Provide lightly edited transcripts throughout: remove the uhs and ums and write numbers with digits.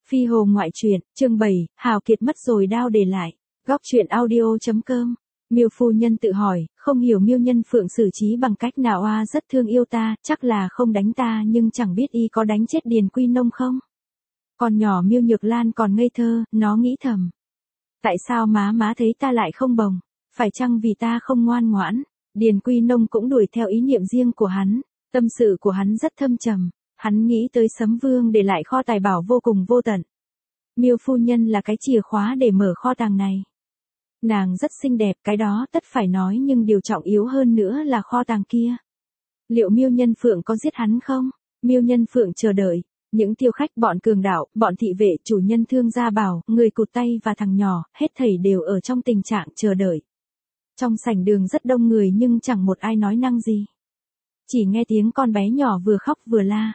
Phi Hồ ngoại truyện, chương 7, Hào Kiệt mất rồi đao để lại. Góc truyện audio.com. Miêu phu nhân tự hỏi, không hiểu Miêu Nhân Phượng xử trí bằng cách nào. Rất thương yêu ta, chắc là không đánh ta, nhưng chẳng biết y có đánh chết Điền Quy Nông không. Còn nhỏ Miêu Nhược Lan còn ngây thơ, nó nghĩ thầm. Tại sao má thấy ta lại không bồng? Phải chăng vì ta không ngoan ngoãn? Điền Quy Nông cũng đuổi theo ý niệm riêng của hắn, tâm sự của hắn rất thâm trầm. Hắn nghĩ tới Sấm Vương để lại kho tài bảo vô cùng vô tận. Miêu phu nhân là cái chìa khóa để mở kho tàng này. Nàng rất xinh đẹp, cái đó tất phải nói, nhưng điều trọng yếu hơn nữa là kho tàng kia. Liệu Miêu Nhân Phượng có giết hắn không? Miêu Nhân Phượng chờ đợi. Những tiêu khách, bọn cường đạo, bọn thị vệ, chủ nhân Thương Gia Bảo, người cụt tay và thằng nhỏ, hết thảy đều ở trong tình trạng chờ đợi. Trong sảnh đường rất đông người nhưng chẳng một ai nói năng gì. Chỉ nghe tiếng con bé nhỏ vừa khóc vừa la.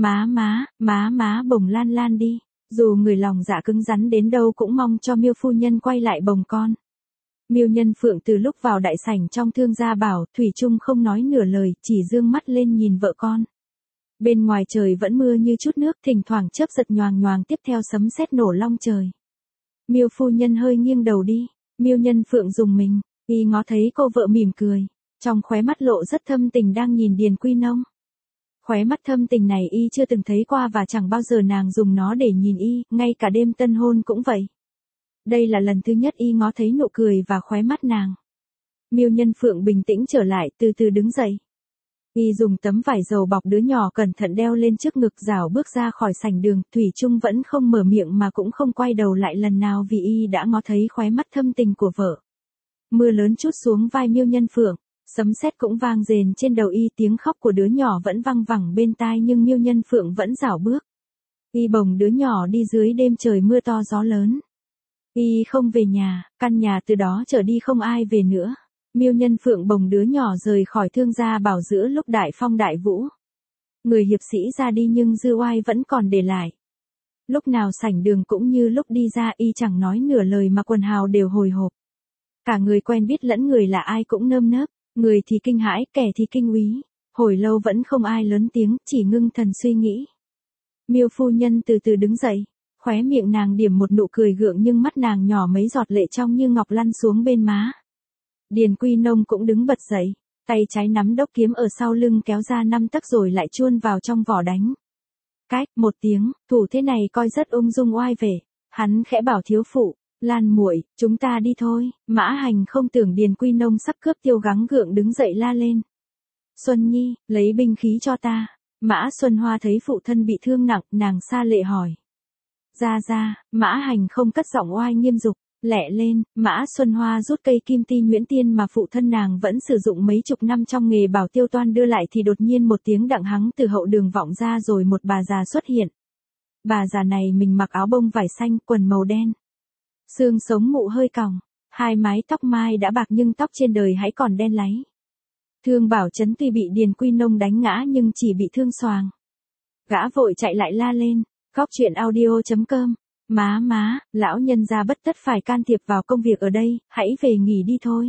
Má bồng Lan Lan đi. Dù người lòng dạ cứng rắn đến đâu cũng mong cho Miêu phu nhân quay lại bồng con. Miêu Nhân Phượng từ lúc vào đại sảnh trong Thương Gia Bảo, thủy chung không nói nửa lời, chỉ dương mắt lên nhìn vợ con. Bên ngoài trời vẫn mưa như chút nước, thỉnh thoảng chớp giật nhoàng nhoàng, tiếp theo sấm sét nổ long trời. Miêu phu nhân hơi nghiêng đầu đi. Miêu Nhân Phượng rùng mình, y ngó thấy cô vợ mỉm cười, trong khóe mắt lộ rất thâm tình đang nhìn Điền Quy Nông. Khóe mắt thâm tình này y chưa từng thấy qua và chẳng bao giờ nàng dùng nó để nhìn y, ngay cả đêm tân hôn cũng vậy. Đây là lần thứ nhất y ngó thấy nụ cười và khóe mắt nàng. Miêu Nhân Phượng bình tĩnh trở lại, từ từ đứng dậy. Y dùng tấm vải dầu bọc đứa nhỏ cẩn thận đeo lên trước ngực, rảo bước ra khỏi sảnh đường, thủy chung vẫn không mở miệng mà cũng không quay đầu lại lần nào vì y đã ngó thấy khóe mắt thâm tình của vợ. Mưa lớn trút xuống vai Miêu Nhân Phượng. Sấm sét cũng vang rền trên đầu y, tiếng khóc của đứa nhỏ vẫn văng vẳng bên tai nhưng Miêu Nhân Phượng vẫn rảo bước. Y bồng đứa nhỏ đi dưới đêm trời mưa to gió lớn. Y không về nhà, căn nhà từ đó trở đi không ai về nữa. Miêu Nhân Phượng bồng đứa nhỏ rời khỏi Thương Gia Bảo giữa lúc đại phong đại vũ. Người hiệp sĩ ra đi nhưng dư oai vẫn còn để lại. Lúc nào sảnh đường cũng như lúc đi ra y chẳng nói nửa lời mà quần hào đều hồi hộp. Cả người quen biết lẫn người lạ ai cũng nơm nớp. Người thì kinh hãi, kẻ thì kinh úy. Hồi lâu vẫn không ai lớn tiếng, chỉ ngưng thần suy nghĩ. Miêu phu nhân từ từ đứng dậy. Khóe miệng nàng điểm một nụ cười gượng nhưng mắt nàng nhỏ mấy giọt lệ trong như ngọc lăn xuống bên má. Điền Quy Nông cũng đứng bật dậy. Tay trái nắm đốc kiếm ở sau lưng kéo ra 5 tấc rồi lại chuôn vào trong vỏ đánh. Cách, một tiếng, thủ thế này coi rất ung dung oai vẻ. Hắn khẽ bảo thiếu phụ. Lan muội, chúng ta đi thôi. Mã Hành không tưởng Điền Quy Nông sắp cướp tiêu, gắng gượng đứng dậy la lên. Xuân Nhi, lấy binh khí cho ta. Mã Xuân Hoa thấy phụ thân bị thương nặng, nàng xa lệ hỏi. Ra, Mã Hành không cất giọng oai nghiêm dục, lẹ lên. Mã Xuân Hoa rút cây kim ti nhuyễn tiên mà phụ thân nàng vẫn sử dụng mấy chục năm trong nghề bảo tiêu toan đưa lại thì đột nhiên một tiếng đặng hắng từ hậu đường vọng ra rồi một bà già xuất hiện. Bà già này mình mặc áo bông vải xanh, quần màu đen. Xương sống mụ hơi còng, hai mái tóc mai đã bạc nhưng tóc trên đời hãy còn đen láy. Thương Bảo Trấn tuy bị Điền Quy Nông đánh ngã nhưng chỉ bị thương xoàng. Gã vội chạy lại la lên. Góc truyện audio.com. Má, lão nhân gia bất tất phải can thiệp vào công việc ở đây, hãy về nghỉ đi thôi.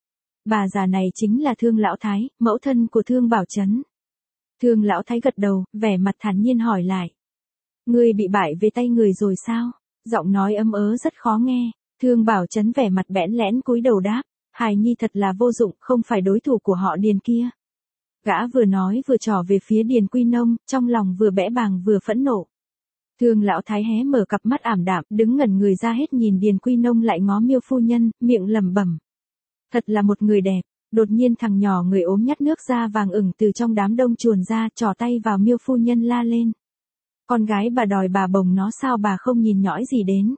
Bà già này chính là Thương Lão Thái, mẫu thân của Thương Bảo Trấn. Thương Lão Thái gật đầu, vẻ mặt thản nhiên hỏi lại. Ngươi bị bại về tay người rồi sao? Giọng nói ấm ớ rất khó nghe. Thương Bảo Trấn vẻ mặt bẽn lẽn cúi đầu đáp. Hài Nhi thật là vô dụng, không phải đối thủ của họ Điền kia. Gã vừa nói vừa trỏ về phía Điền Quy Nông, trong lòng vừa bẽ bàng vừa phẫn nộ. Thương Lão Thái hé mở cặp mắt ảm đạm, đứng ngẩn người ra hết nhìn Điền Quy Nông lại ngó Miêu phu nhân, miệng lẩm bẩm. Thật là một người đẹp. Đột nhiên thằng nhỏ người ốm nhắt nước da vàng ửng từ trong đám đông chuồn ra, trỏ tay vào Miêu phu nhân la lên. Con gái bà đòi bà bồng nó sao bà không nhìn nhõi gì đến?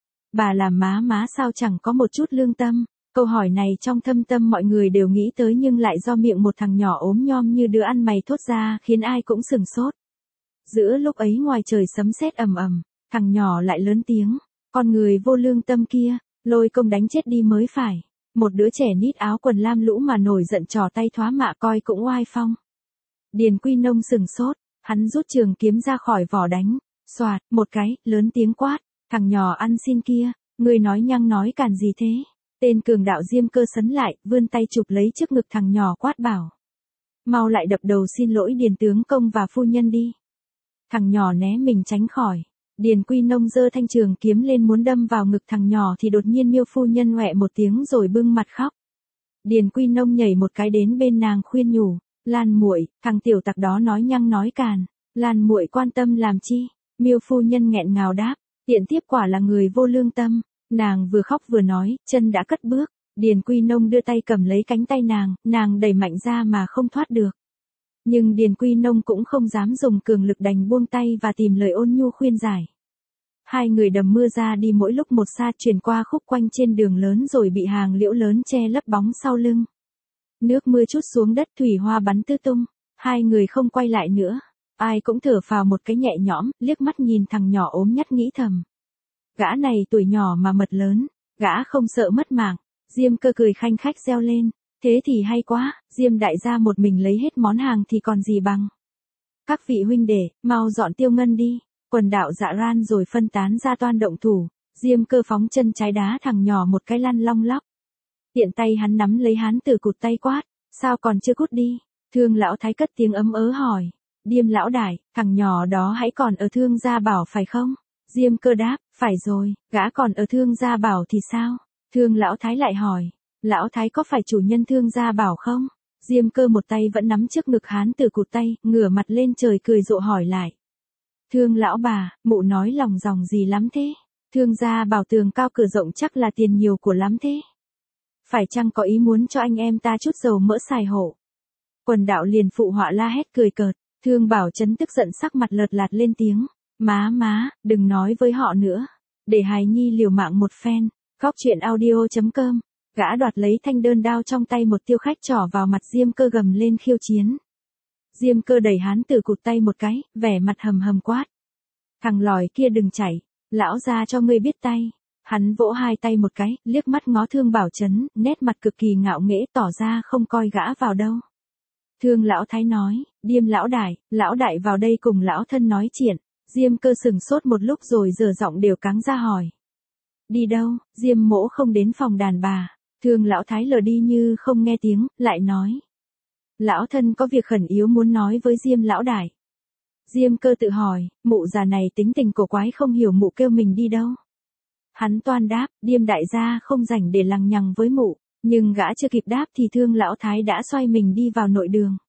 Bà làm má sao chẳng có một chút lương tâm? Câu hỏi này trong thâm tâm mọi người đều nghĩ tới nhưng lại do miệng một thằng nhỏ ốm nhom như đứa ăn mày thốt ra khiến ai cũng sửng sốt. Giữa lúc ấy ngoài trời sấm sét ầm ầm, thằng nhỏ lại lớn tiếng. Con người vô lương tâm kia, lôi công đánh chết đi mới phải. Một đứa trẻ nít áo quần lam lũ mà nổi giận trò tay thoá mạ coi cũng oai phong. Điền Quy Nông sửng sốt. Hắn rút trường kiếm ra khỏi vỏ đánh, xoạt, một cái, lớn tiếng quát, thằng nhỏ ăn xin kia, ngươi nói nhăng nói càn gì thế? Tên cường đạo Diêm Cơ sấn lại, vươn tay chụp lấy trước ngực thằng nhỏ quát bảo. Mau lại đập đầu xin lỗi Điền tướng công và phu nhân đi. Thằng nhỏ né mình tránh khỏi. Điền Quy Nông giơ thanh trường kiếm lên muốn đâm vào ngực thằng nhỏ thì đột nhiên Miêu phu nhân oẹ một tiếng rồi bưng mặt khóc. Điền Quy Nông nhảy một cái đến bên nàng khuyên nhủ, Lan muội, thằng tiểu tặc đó nói nhăng nói càn, Lan muội quan tâm làm chi? Miêu phu nhân nghẹn ngào đáp, tiện tiếp quả là người vô lương tâm. Nàng vừa khóc vừa nói, chân đã cất bước. Điền Quy Nông đưa tay cầm lấy cánh tay nàng đẩy mạnh ra mà không thoát được. Nhưng Điền Quy Nông cũng không dám dùng cường lực đành buông tay và tìm lời ôn nhu khuyên giải. Hai người đầm mưa ra đi mỗi lúc một xa chuyển qua khúc quanh trên đường lớn rồi bị hàng liễu lớn che lấp bóng sau lưng. Nước mưa trút xuống đất thủy hoa bắn tứ tung, hai người không quay lại nữa. Ai cũng thở phào một cái nhẹ nhõm, liếc mắt nhìn thằng nhỏ ốm nhắt nghĩ thầm. Gã này tuổi nhỏ mà mật lớn, gã không sợ mất mạng. Diêm Cơ cười khanh khách reo lên, thế thì hay quá, Diêm đại gia một mình lấy hết món hàng thì còn gì bằng. Các vị huynh đệ, mau dọn Tiêu Ngân đi. Quần đạo dạ ran rồi phân tán ra toan động thủ. Diêm Cơ phóng chân trái đá thằng nhỏ một cái lăn long lóc. Tiện tay hắn nắm lấy hán tử cụt tay quát, sao còn chưa cút đi? Thương lão thái cất tiếng ấm ớ hỏi. Điềm lão đại, thằng nhỏ đó hãy còn ở Thương Gia Bảo phải không? Diêm Cơ đáp, phải rồi, gã còn ở Thương Gia Bảo thì sao? Thương lão thái lại hỏi, lão thái có phải chủ nhân Thương Gia Bảo không? Diêm Cơ một tay vẫn nắm trước ngực hán tử cụt tay, ngửa mặt lên trời cười rộ hỏi lại. Thương lão bà, mụ nói lòng dòng gì lắm thế? Thương Gia Bảo tường cao cửa rộng chắc là tiền nhiều của lắm thế. Phải chăng có ý muốn cho anh em ta chút dầu mỡ xài hộ? Quần đạo liền phụ họa la hét cười cợt. Thương Bảo Trấn tức giận sắc mặt lợt lạt lên tiếng. Má, đừng nói với họ nữa. Để hài nhi liều mạng một phen. Góc chuyện audio.com. Gã đoạt lấy thanh đơn đao trong tay một tiêu khách trỏ vào mặt Diêm Cơ gầm lên khiêu chiến. Diêm Cơ đẩy hán tử cụt tay một cái, vẻ mặt hầm hầm quát. Thằng lòi kia đừng chảy, lão ra cho ngươi biết tay. Hắn vỗ hai tay một cái, liếc mắt ngó Thương Bảo Trấn, nét mặt cực kỳ ngạo nghễ tỏ ra không coi gã vào đâu. Thương lão thái nói, Điềm lão đại vào đây cùng lão thân nói chuyện. Diêm Cơ sừng sốt một lúc rồi giở giọng đều cáng ra hỏi. Đi đâu? Diêm mỗ không đến phòng đàn bà. Thương lão thái lờ đi như không nghe tiếng, lại nói. Lão thân có việc khẩn yếu muốn nói với Diêm lão đại. Diêm Cơ tự hỏi, mụ già này tính tình cổ quái không hiểu mụ kêu mình đi đâu. Hắn toan đáp, Điềm đại gia không rảnh để lằng nhằng với mụ. Nhưng gã chưa kịp đáp thì Thương lão thái đã xoay mình đi vào nội đường.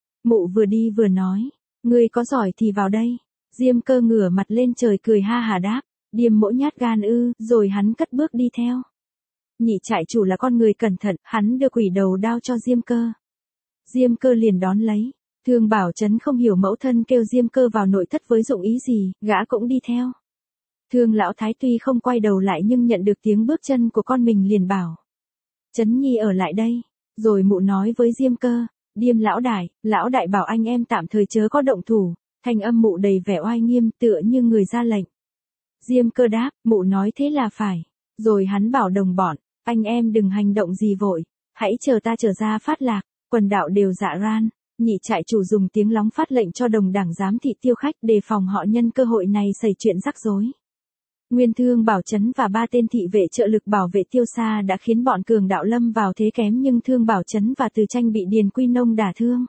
Mụ vừa đi vừa nói, ngươi có giỏi thì vào đây. Diêm Cơ ngửa mặt lên trời cười ha hà đáp, Điềm mỗ nhát gan ư, rồi hắn cất bước đi theo. Nhị trại chủ là con người cẩn thận, hắn đưa quỷ đầu đao cho Diêm Cơ. Diêm Cơ liền đón lấy. Thương Bảo Trấn không hiểu mẫu thân kêu Diêm Cơ vào nội thất với dụng ý gì, gã cũng đi theo. Thương lão thái tuy không quay đầu lại nhưng nhận được tiếng bước chân của con mình liền bảo. Trấn nhi ở lại đây. Rồi mụ nói với Diêm Cơ, Điềm lão đại bảo anh em tạm thời chớ có động thủ. Thanh âm mụ đầy vẻ oai nghiêm tựa như người ra lệnh. Diêm Cơ đáp, mụ nói thế là phải. Rồi hắn bảo đồng bọn, anh em đừng hành động gì vội. Hãy chờ ta trở ra phát lạc. Quần đạo đều dạ ran. Nhị trại chủ dùng tiếng lóng phát lệnh cho đồng đảng giám thị Tiêu Khách đề phòng họ nhân cơ hội này xảy chuyện rắc rối. Nguyên Thương Bảo Trấn và 3 tên thị vệ trợ lực bảo vệ Tiêu Sa đã khiến bọn cường đạo lâm vào thế kém nhưng Thương Bảo Trấn và Từ Tranh bị Điền Quy Nông đả thương.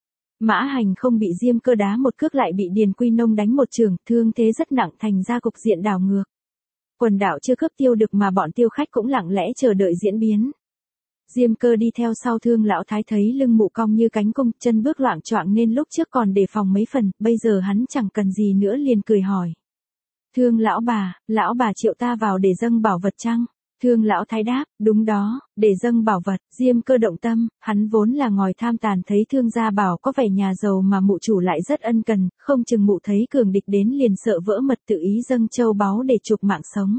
Mã Hành không bị Diêm Cơ đá một cước lại bị Điền Quy Nông đánh một chưởng, thương thế rất nặng thành ra cục diện đảo ngược. Quần đạo chưa cướp tiêu được mà bọn Tiêu Khách cũng lặng lẽ chờ đợi diễn biến. Diêm Cơ đi theo sau Thương lão thái thấy lưng mụ cong như cánh cung, chân bước loạng choạng nên lúc trước còn đề phòng mấy phần, bây giờ hắn chẳng cần gì nữa liền cười hỏi. Thương lão bà triệu ta vào để dâng bảo vật chăng? Thương lão thái đáp, đúng đó, để dâng bảo vật. Diêm Cơ động tâm, hắn vốn là ngòi tham tàn thấy Thương gia bảo có vẻ nhà giàu mà mụ chủ lại rất ân cần, không chừng mụ thấy cường địch đến liền sợ vỡ mật tự ý dâng châu báu để chuộc mạng sống.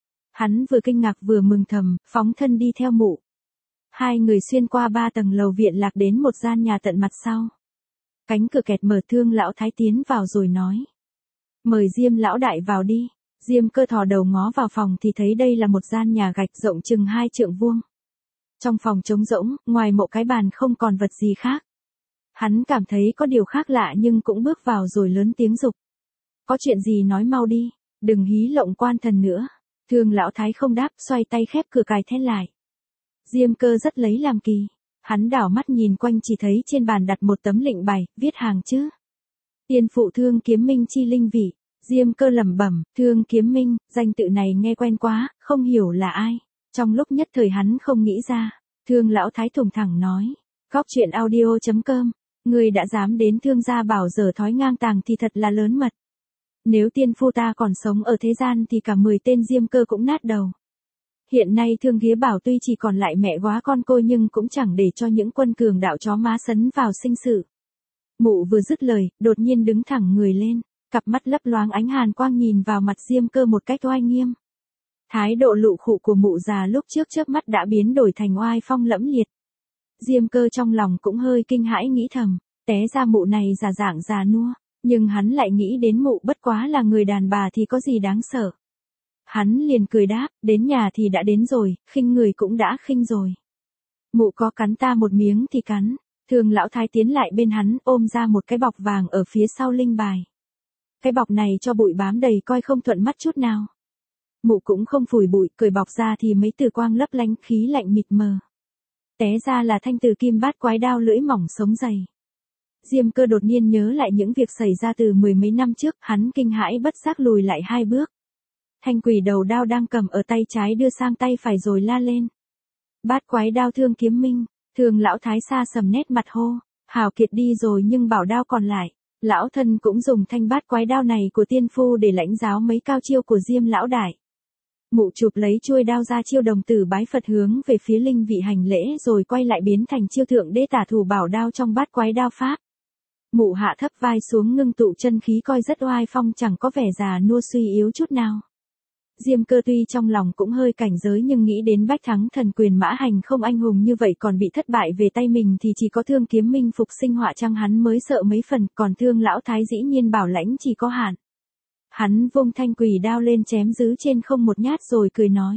Hắn vừa kinh ngạc vừa mừng thầm, phóng thân đi theo mụ. Hai người xuyên qua 3 tầng lầu viện lạc đến một gian nhà tận mặt sau. Cánh cửa kẹt mở, Thương lão thái tiến vào rồi nói. Mời Diêm lão đại vào đi. Diêm Cơ thò đầu ngó vào phòng thì thấy đây là một gian nhà gạch rộng chừng 2 trượng vuông. Trong phòng trống rỗng, ngoài một cái bàn không còn vật gì khác. Hắn cảm thấy có điều khác lạ nhưng cũng bước vào rồi lớn tiếng giục. Có chuyện gì nói mau đi, đừng hí lộng quan thần nữa. Thương lão thái không đáp, xoay tay khép cửa cài then lại. Diêm Cơ rất lấy làm kỳ. Hắn đảo mắt nhìn quanh chỉ thấy trên bàn đặt một tấm lệnh bài, viết hàng chữ. Tiên phụ Thương kiếm minh chi linh vị. Diêm Cơ lẩm bẩm, Thương Kiếm Minh, danh tự này nghe quen quá, không hiểu là ai. Trong lúc nhất thời hắn không nghĩ ra, Thương lão thái thủng thẳng nói, Góc truyện audio.com, người đã dám đến Thương gia bảo dở thói ngang tàng thì thật là lớn mật. Nếu tiên phu ta còn sống ở thế gian thì cả 10 tên Diêm Cơ cũng nát đầu. Hiện nay Thương Ghía Bảo tuy chỉ còn lại mẹ góa con côi nhưng cũng chẳng để cho những quân cường đạo chó má sấn vào sinh sự. Mụ vừa dứt lời, đột nhiên đứng thẳng người lên, cặp mắt lấp loáng ánh hàn quang nhìn vào mặt Diêm Cơ một cách oai nghiêm. Thái độ lụ khụ của mụ già lúc trước chớp mắt đã biến đổi thành oai phong lẫm liệt. Diêm Cơ trong lòng cũng hơi kinh hãi nghĩ thầm, té ra mụ này già dạng già nua, nhưng hắn lại nghĩ đến mụ bất quá là người đàn bà thì có gì đáng sợ. Hắn liền cười đáp, đến nhà thì đã đến rồi, khinh người cũng đã khinh rồi. Mụ có cắn ta một miếng thì cắn. Thương lão thái tiến lại bên hắn ôm ra một cái bọc vàng ở phía sau linh bài. Cái bọc này cho bụi bám đầy coi không thuận mắt chút nào. Mụ cũng không phủi bụi, cởi bọc ra thì mấy từ quang lấp lánh khí lạnh mịt mờ. Té ra là thanh từ kim bát quái đao lưỡi mỏng sống dày. Diêm Cơ đột nhiên nhớ lại những việc xảy ra từ 10 mấy năm trước, hắn kinh hãi bất giác lùi lại 2 bước. Thanh quỷ đầu đao đang cầm ở tay trái đưa sang tay phải rồi la lên. Bát quái đao Thương Kiếm Minh. Thương lão thái xa sầm nét mặt hô, Hào Kiệt đi rồi nhưng bảo đao còn lại. Lão thân cũng dùng thanh bát quái đao này của tiên phu để lãnh giáo mấy cao chiêu của Diêm lão đại. Mụ chụp lấy chuôi đao ra chiêu đồng tử bái Phật hướng về phía linh vị hành lễ rồi quay lại biến thành chiêu thượng đế tả thủ bảo đao trong bát quái đao pháp. Mụ hạ thấp vai xuống ngưng tụ chân khí coi rất oai phong, chẳng có vẻ già nua suy yếu chút nào. Diêm Cơ tuy trong lòng cũng hơi cảnh giới nhưng nghĩ đến bách thắng thần quyền mã hành không anh hùng như vậy còn bị thất bại về tay mình thì chỉ có Thương Kiếm Minh phục sinh họa chăng hắn mới sợ mấy phần, còn Thương lão thái dĩ nhiên bảo lãnh chỉ có hạn. Hắn vung thanh quỷ đao lên chém giữ trên không một nhát rồi cười nói.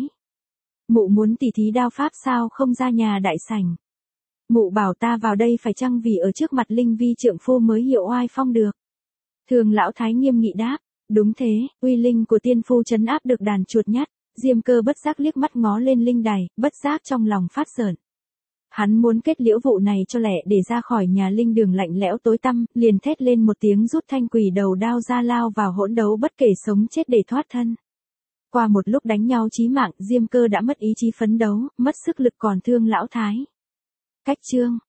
Mụ muốn tỉ thí đao pháp sao không ra nhà đại sảnh. Mụ bảo ta vào đây phải chăng vì ở trước mặt linh vi trượng phu mới hiệu oai phong được. Thương lão thái nghiêm nghị đáp. Đúng thế, uy linh của tiên phu trấn áp được đàn chuột nhắt. Diêm Cơ bất giác liếc mắt ngó lên linh đài, bất giác trong lòng phát sợn. Hắn muốn kết liễu vụ này cho lẹ để ra khỏi nhà linh đường lạnh lẽo tối tăm, liền thét lên một tiếng rút thanh quỷ đầu đao ra lao vào hỗn đấu bất kể sống chết để thoát thân. Qua một lúc đánh nhau chí mạng, Diêm Cơ đã mất ý chí phấn đấu, mất sức lực, còn Thương lão thái. Cách chương